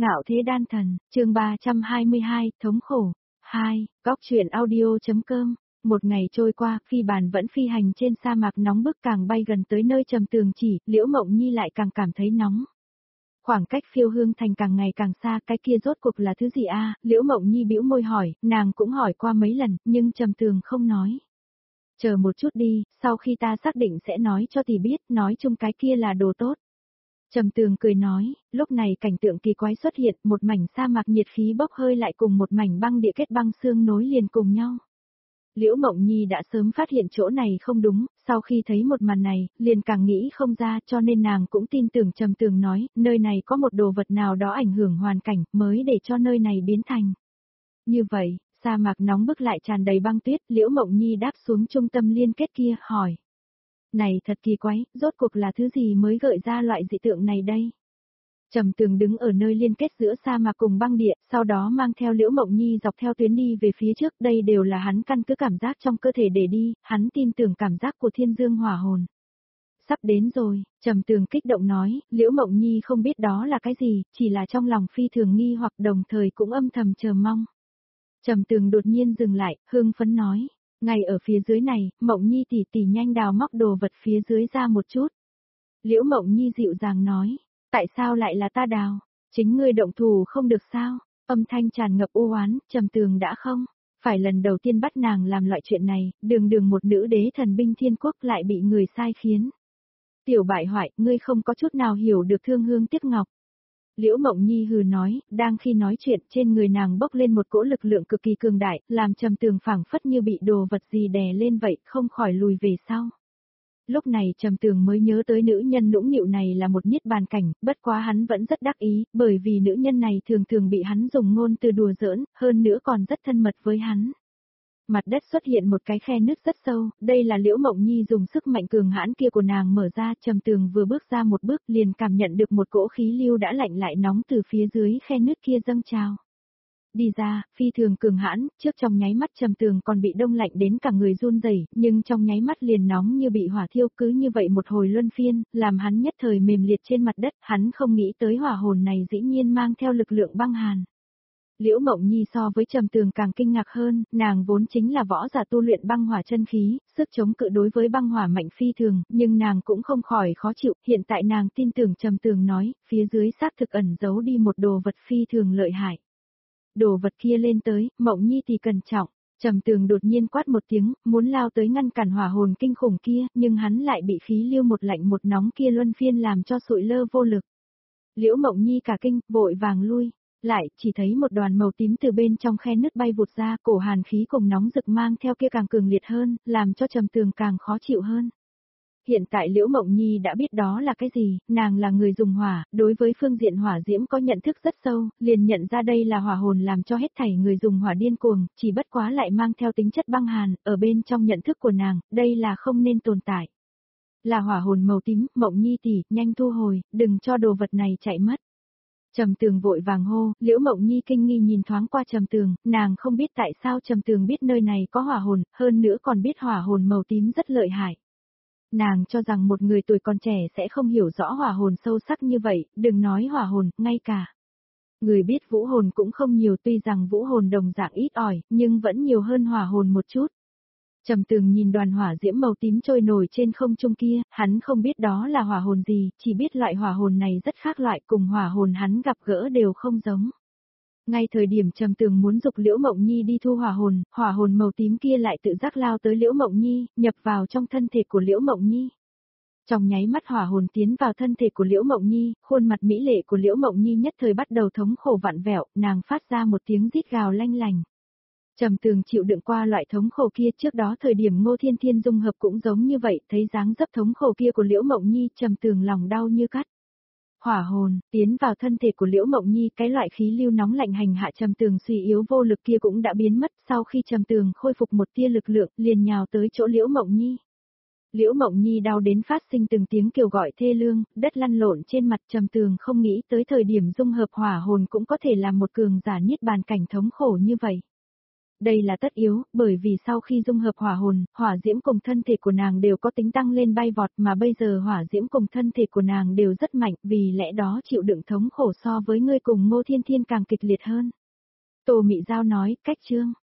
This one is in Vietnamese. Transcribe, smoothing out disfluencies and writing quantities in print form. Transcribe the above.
Ngạo thế đan thần, chương 322, thống khổ. 2, góc truyện audio.com. Một ngày trôi qua, phi bàn vẫn phi hành trên sa mạc nóng bức, càng bay gần tới nơi Trầm Tường chỉ, Liễu Mộng Nhi lại càng cảm thấy nóng. Khoảng cách Phiêu Hương Thành càng ngày càng xa, cái kia rốt cuộc là thứ gì a? Liễu Mộng Nhi bĩu môi hỏi, nàng cũng hỏi qua mấy lần, nhưng Trầm Tường không nói. Chờ một chút đi, sau khi ta xác định sẽ nói cho tỷ biết, nói chung cái kia là đồ tốt. Trầm Tường cười nói, lúc này cảnh tượng kỳ quái xuất hiện, một mảnh sa mạc nhiệt khí bốc hơi lại cùng một mảnh băng địa kết băng xương nối liền cùng nhau. Liễu Mộng Nhi đã sớm phát hiện chỗ này không đúng, sau khi thấy một màn này, liền càng nghĩ không ra, cho nên nàng cũng tin tưởng Trầm Tường nói, nơi này có một đồ vật nào đó ảnh hưởng hoàn cảnh, mới để cho nơi này biến thành. Như vậy, sa mạc nóng bức lại tràn đầy băng tuyết, Liễu Mộng Nhi đáp xuống trung tâm liên kết kia, hỏi. Này thật kỳ quái, rốt cuộc là thứ gì mới gợi ra loại dị tượng này đây? Trầm Tường đứng ở nơi liên kết giữa sa mạc cùng băng địa, sau đó mang theo Liễu Mộng Nhi dọc theo tuyến đi về phía trước, đây đều là hắn căn cứ cảm giác trong cơ thể để đi, hắn tin tưởng cảm giác của Thiên Dương Hỏa Hồn. Sắp đến rồi, Trầm Tường kích động nói, Liễu Mộng Nhi không biết đó là cái gì, chỉ là trong lòng phi thường nghi hoặc đồng thời cũng âm thầm chờ mong. Trầm Tường đột nhiên dừng lại, hưng phấn nói. Ngay ở phía dưới này, Mộng Nhi tỷ tỷ nhanh đào móc đồ vật phía dưới ra một chút. Liễu Mộng Nhi dịu dàng nói, tại sao lại là ta đào? Chính ngươi động thủ không được sao? Âm thanh tràn ngập u oán, Trầm Tường đã không. Phải lần đầu tiên bắt nàng làm loại chuyện này, đường đường một nữ đế thần binh thiên quốc lại bị người sai khiến. Tiểu bại hoại, ngươi không có chút nào hiểu được thương hương tiếc ngọc. Liễu Mộng Nhi hừ nói, đang khi nói chuyện trên người nàng bốc lên một cỗ lực lượng cực kỳ cường đại, làm Trầm Tường phảng phất như bị đồ vật gì đè lên vậy, không khỏi lùi về sau. Lúc này Trầm Tường mới nhớ tới nữ nhân nũng nịu này là một niết bàn cảnh, bất quá hắn vẫn rất đắc ý, bởi vì nữ nhân này thường thường bị hắn dùng ngôn từ đùa giỡn, hơn nữa còn rất thân mật với hắn. Mặt đất xuất hiện một cái khe nứt rất sâu, đây là Liễu Mộng Nhi dùng sức mạnh cường hãn kia của nàng mở ra, Trầm Tường vừa bước ra một bước liền cảm nhận được một cỗ khí lưu đã lạnh lại nóng từ phía dưới khe nứt kia dâng trào. Đi ra, phi thường cường hãn, trước trong nháy mắt Trầm Tường còn bị đông lạnh đến cả người run rẩy, nhưng trong nháy mắt liền nóng như bị hỏa thiêu, cứ như vậy một hồi luân phiên, làm hắn nhất thời mềm liệt trên mặt đất, hắn không nghĩ tới hỏa hồn này dĩ nhiên mang theo lực lượng băng hàn. Liễu Mộng Nhi so với Trầm Tường càng kinh ngạc hơn, nàng vốn chính là võ giả tu luyện băng hỏa chân khí, sức chống cự đối với băng hỏa mạnh phi thường, nhưng nàng cũng không khỏi khó chịu, hiện tại nàng tin tưởng Trầm Tường nói, phía dưới xác thực ẩn giấu đi một đồ vật phi thường lợi hại. Đồ vật kia lên tới, Mộng Nhi thì cẩn trọng, Trầm Tường đột nhiên quát một tiếng, muốn lao tới ngăn cản hỏa hồn kinh khủng kia, nhưng hắn lại bị khí lưu một lạnh một nóng kia luân phiên làm cho sụi lơ vô lực. Liễu Mộng Nhi cả kinh, vội vàng lui. Lại, chỉ thấy một đoàn màu tím từ bên trong khe nứt bay vụt ra, cổ hàn khí cùng nóng rực mang theo kia càng cường liệt hơn, làm cho Trầm Tường càng khó chịu hơn. Hiện tại Liễu Mộng Nhi đã biết đó là cái gì, nàng là người dùng hỏa, đối với phương diện hỏa diễm có nhận thức rất sâu, liền nhận ra đây là hỏa hồn làm cho hết thảy người dùng hỏa điên cuồng, chỉ bất quá lại mang theo tính chất băng hàn, ở bên trong nhận thức của nàng, đây là không nên tồn tại. Là hỏa hồn màu tím, Mộng Nhi tỷ, nhanh thu hồi, đừng cho đồ vật này chạy mất. Trầm Tường vội vàng hô, Liễu Mộng Nhi kinh nghi nhìn thoáng qua Trầm Tường, nàng không biết tại sao Trầm Tường biết nơi này có hỏa hồn, hơn nữa còn biết hỏa hồn màu tím rất lợi hại. Nàng cho rằng một người tuổi còn trẻ sẽ không hiểu rõ hỏa hồn sâu sắc như vậy, đừng nói hỏa hồn, ngay cả. Người biết vũ hồn cũng không nhiều, tuy rằng vũ hồn đồng dạng ít ỏi, nhưng vẫn nhiều hơn hỏa hồn một chút. Trầm Tường nhìn đoàn hỏa diễm màu tím trôi nổi trên không trung kia, hắn không biết đó là hỏa hồn gì, chỉ biết loại hỏa hồn này rất khác loại, cùng hỏa hồn hắn gặp gỡ đều không giống. Ngay thời điểm Trầm Tường muốn dục Liễu Mộng Nhi đi thu hỏa hồn màu tím kia lại tự giác lao tới Liễu Mộng Nhi, nhập vào trong thân thể của Liễu Mộng Nhi. Trong nháy mắt hỏa hồn tiến vào thân thể của Liễu Mộng Nhi, khuôn mặt mỹ lệ của Liễu Mộng Nhi nhất thời bắt đầu thống khổ vặn vẹo, nàng phát ra một tiếng rít gào lanh lành. Trầm Tường chịu đựng qua loại thống khổ kia, trước đó thời điểm Ngô Thiên Thiên dung hợp cũng giống như vậy, thấy dáng dấp thống khổ kia của Liễu Mộng Nhi, Trầm Tường lòng đau như cắt. Hỏa hồn tiến vào thân thể của Liễu Mộng Nhi, cái loại khí lưu nóng lạnh hành hạ Trầm Tường suy yếu vô lực kia cũng đã biến mất, sau khi Trầm Tường khôi phục một tia lực lượng, liền nhào tới chỗ Liễu Mộng Nhi. Liễu Mộng Nhi đau đến phát sinh từng tiếng kêu gọi thê lương, đất lăn lộn trên mặt, Trầm Tường không nghĩ tới thời điểm dung hợp hỏa hồn cũng có thể làm một cường giả niết bàn cảnh thống khổ như vậy. Đây là tất yếu, bởi vì sau khi dung hợp hỏa hồn, hỏa diễm cùng thân thể của nàng đều có tính tăng lên bay vọt mà bây giờ hỏa diễm cùng thân thể của nàng đều rất mạnh, vì lẽ đó chịu đựng thống khổ so với ngươi cùng Ngô Thiên Thiên càng kịch liệt hơn. Tô Mị Giao nói, cách chương.